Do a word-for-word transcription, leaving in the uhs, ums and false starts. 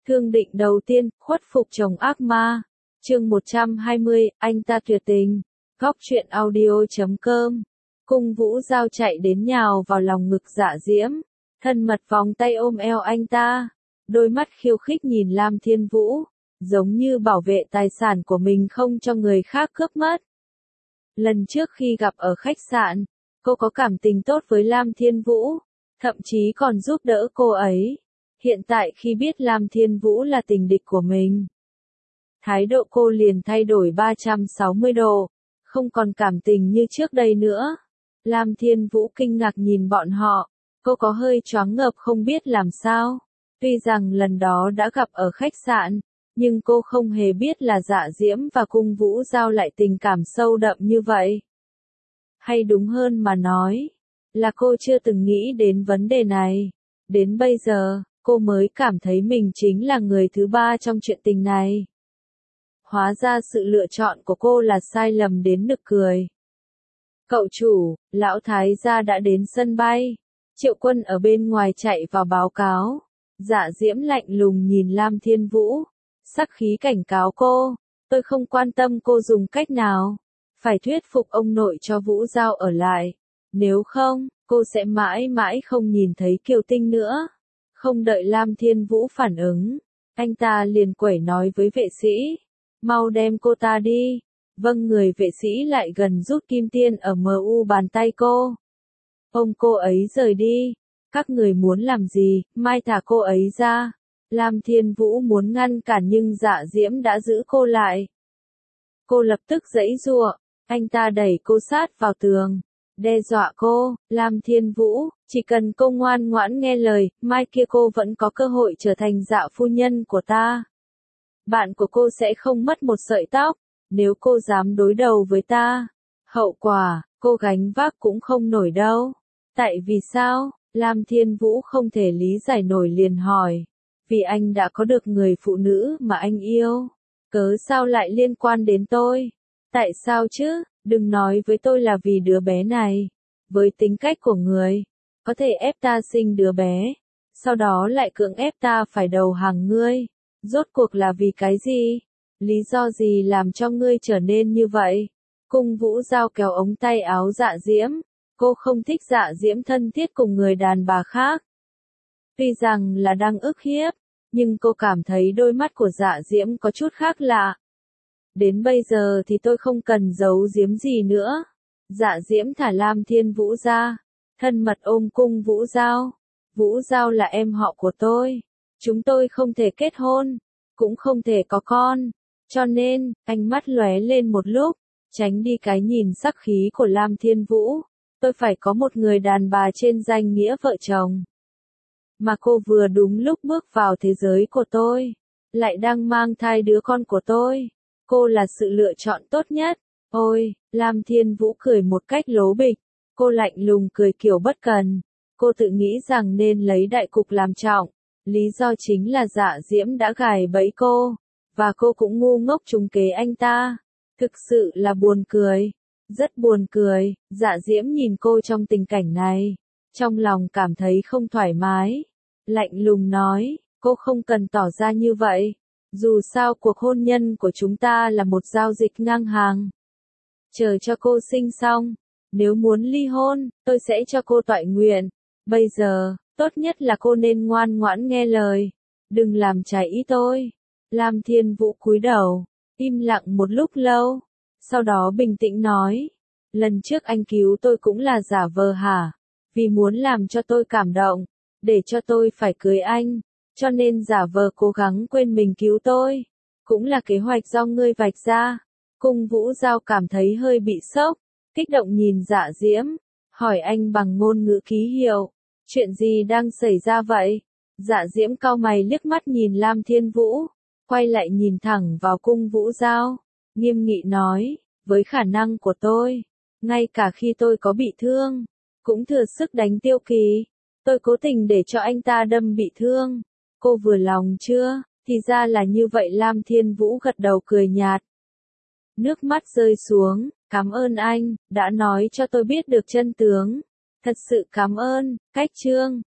Thương định đầu tiên, khuất phục chồng ác ma. Chương một trăm hai mươi, anh ta tuyệt tình. Góc truyện audio chấm com. Cung Vũ Giao chạy đến nhào vào lòng ngực Dạ Diễm, thân mật vòng tay ôm eo anh ta, đôi mắt khiêu khích nhìn Lam Thiên Vũ, giống như bảo vệ tài sản của mình không cho người khác cướp mất. Lần trước khi gặp ở khách sạn, cô có cảm tình tốt với Lam Thiên Vũ, thậm chí còn giúp đỡ cô ấy. Hiện tại khi biết Lam Thiên Vũ là tình địch của mình, thái độ cô liền thay đổi ba trăm sáu mươi độ, không còn cảm tình như trước đây nữa. Lam Thiên Vũ kinh ngạc nhìn bọn họ, cô có hơi choáng ngợp không biết làm sao. Tuy rằng lần đó đã gặp ở khách sạn, nhưng cô không hề biết là Dạ Diễm và Cung Vũ Giao lại tình cảm sâu đậm như vậy. Hay đúng hơn mà nói, là cô chưa từng nghĩ đến vấn đề này. Đến bây giờ, cô mới cảm thấy mình chính là người thứ ba trong chuyện tình này. Hóa ra sự lựa chọn của cô là sai lầm đến nực cười. Cậu chủ, lão thái gia đã đến sân bay. Triệu Quân ở bên ngoài chạy vào báo cáo. Dạ Diễm lạnh lùng nhìn Lam Thiên Vũ, sắc khí cảnh cáo cô. Tôi không quan tâm cô dùng cách nào, phải thuyết phục ông nội cho Vũ Giao ở lại. Nếu không, cô sẽ mãi mãi không nhìn thấy Kiều Tinh nữa. Không đợi Lam Thiên Vũ phản ứng, anh ta liền quẩy nói với vệ sĩ. Mau đem cô ta đi. Vâng, người vệ sĩ lại gần rút kim tiên ở em u bàn tay cô. Ông cô ấy rời đi. Các người muốn làm gì, mai thả cô ấy ra. Lam Thiên Vũ muốn ngăn cản nhưng Dạ Diễm đã giữ cô lại. Cô lập tức giãy giụa, anh ta đẩy cô sát vào tường, đe dọa cô. Lam Thiên Vũ, chỉ cần cô ngoan ngoãn nghe lời, mai kia cô vẫn có cơ hội trở thành Dạ phu nhân của ta. Bạn của cô sẽ không mất một sợi tóc, nếu cô dám đối đầu với ta. Hậu quả, cô gánh vác cũng không nổi đâu. Tại vì sao? Lam Thiên Vũ không thể lý giải nổi liền hỏi. Vì anh đã có được người phụ nữ mà anh yêu. Cớ sao lại liên quan đến tôi? Tại sao chứ? Đừng nói với tôi là vì đứa bé này. Với tính cách của người, có thể ép ta sinh đứa bé, sau đó lại cưỡng ép ta phải đầu hàng ngươi. Rốt cuộc là vì cái gì? Lý do gì làm cho ngươi trở nên như vậy? Cung Vũ Giao kéo ống tay áo Dạ Diễm. Cô không thích Dạ Diễm thân thiết cùng người đàn bà khác. Tuy rằng là đang ức hiếp, nhưng cô cảm thấy đôi mắt của Dạ Diễm có chút khác lạ. Đến bây giờ thì tôi không cần giấu giếm gì nữa. Dạ Diễm thả Lam Thiên Vũ ra, thân mật ôm Cung Vũ Giao. Vũ Giao là em họ của tôi. Chúng tôi không thể kết hôn, cũng không thể có con. Cho nên, ánh mắt lóe lên một lúc, tránh đi cái nhìn sắc khí của Lam Thiên Vũ. Tôi phải có một người đàn bà trên danh nghĩa vợ chồng. Mà cô vừa đúng lúc bước vào thế giới của tôi, lại đang mang thai đứa con của tôi. Cô là sự lựa chọn tốt nhất. Ôi, Lam Thiên Vũ cười một cách lố bịch. Cô lạnh lùng cười kiểu bất cần. Cô tự nghĩ rằng nên lấy đại cục làm trọng. Lý do chính là Dạ Diễm đã gài bẫy cô, và cô cũng ngu ngốc trúng kế anh ta. Thực sự là buồn cười. Rất buồn cười. Dạ Diễm nhìn cô trong tình cảnh này, trong lòng cảm thấy không thoải mái. Lạnh lùng nói, cô không cần tỏ ra như vậy. Dù sao cuộc hôn nhân của chúng ta là một giao dịch ngang hàng. Chờ cho cô sinh xong, nếu muốn ly hôn, tôi sẽ cho cô toại nguyện. Bây giờ, tốt nhất là cô nên ngoan ngoãn nghe lời. Đừng làm trái ý tôi. Lam Thiên Vũ cúi đầu, im lặng một lúc lâu. Sau đó bình tĩnh nói. Lần trước anh cứu tôi cũng là giả vờ hả? Vì muốn làm cho tôi cảm động, để cho tôi phải cưới anh, cho nên giả vờ cố gắng quên mình cứu tôi. Cũng là kế hoạch do ngươi vạch ra. Cung Vũ Giao cảm thấy hơi bị sốc, kích động nhìn Dạ Diễm, hỏi anh bằng ngôn ngữ ký hiệu. Chuyện gì đang xảy ra vậy? Dạ Diễm cau mày liếc mắt nhìn Lam Thiên Vũ, quay lại nhìn thẳng vào Cung Vũ Giao, nghiêm nghị nói, với khả năng của tôi, ngay cả khi tôi có bị thương, cũng thừa sức đánh Tiêu Kỳ. Tôi cố tình để cho anh ta đâm bị thương. Cô vừa lòng chưa? Thì ra là như vậy. Lam Thiên Vũ gật đầu cười nhạt. Nước mắt rơi xuống, cảm ơn anh, đã nói cho tôi biết được chân tướng. Thật sự cảm ơn. Cách chương